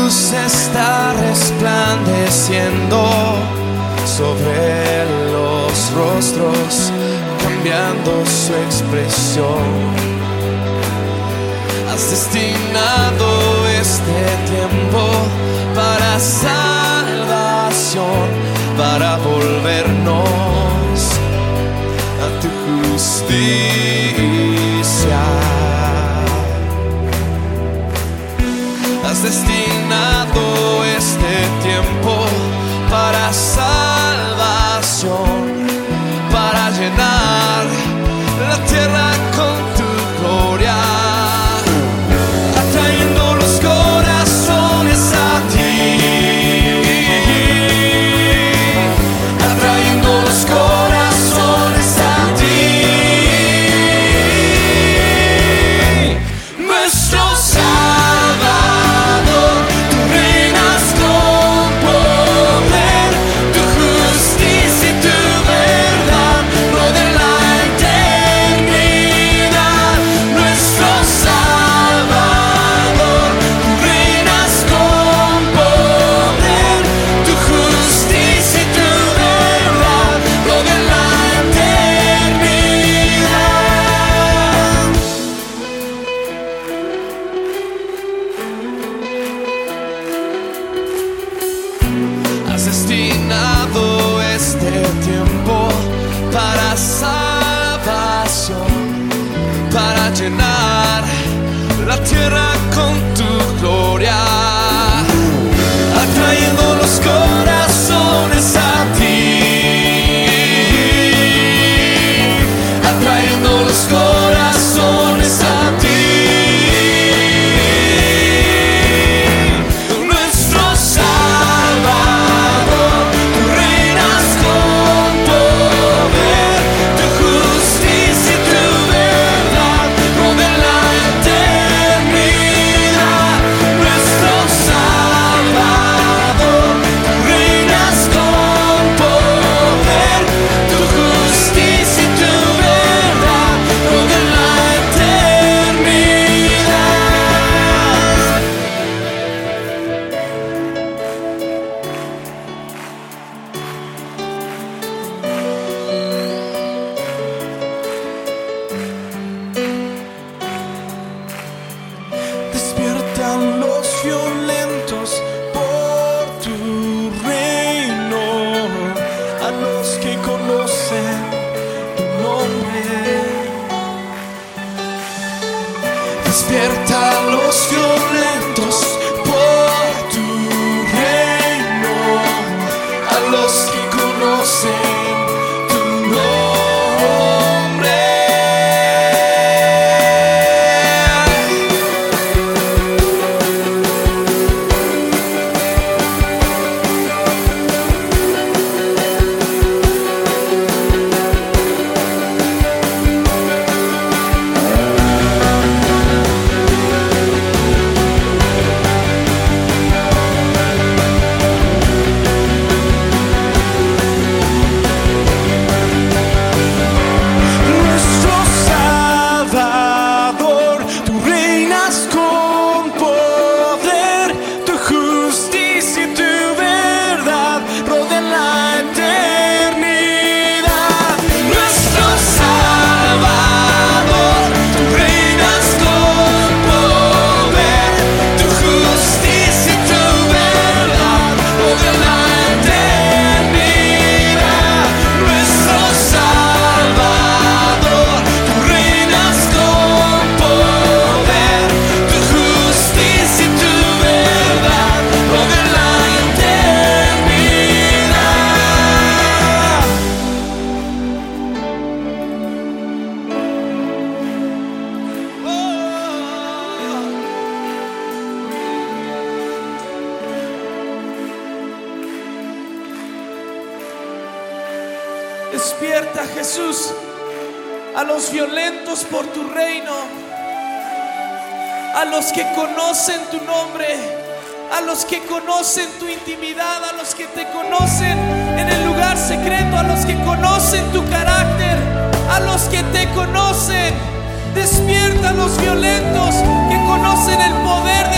luz está resplandeciendo sobre los rostros, cambiando su expresión. Has destinado este tiempo para salvación, para volvernos a tu justicia. Has destinado este tiempo para salvación, para llenar la tierra con tu gloria, atrayendo los corazones a ti, atrayendo los corazones a ti. Nuestro Salvador, tú reinas con poder, tu justicia y tu verdad rodean la eternidad. Nuestro Salvador, tú reinas con poder, tu justicia y tu verdad rodean la eternidad. Has destinado este tiempo para salvación, para llenar la tierra con tu gloria, atrayendo los corazones a ti, atrayendo los corazones a ti. Nuestro Salvador, tú reinas con poder, tu justicia y tu verdad rodean la eternidad. Nuestro Salvador, tú reinas con poder, tu justicia y tu verdad rodean la eternidad. Despiertan los violentos por tu reino, a los que conocen tu nombre. Despiertan los violentos por tu reino, a los que conocen tu nombre. Nuestro Salvador, tú reinas con poder, tu justicia y tu verdad rodean la eternidad. Nuestro Salvador, tú reinas con poder, tu justicia y tu verdad rodean la eternidad. Nuestro Salvador, tú reinas con poder, tu justicia y tu verdad rodean la eternidad. Despierta, Jesús, a los violentos por tu reino, a los que conocen tu nombre, a los que conocen tu intimidad, a los que te conocen en el lugar secreto, a los que conocen tu carácter, a los que te conocen. Despierta a los violentos que conocen el poder de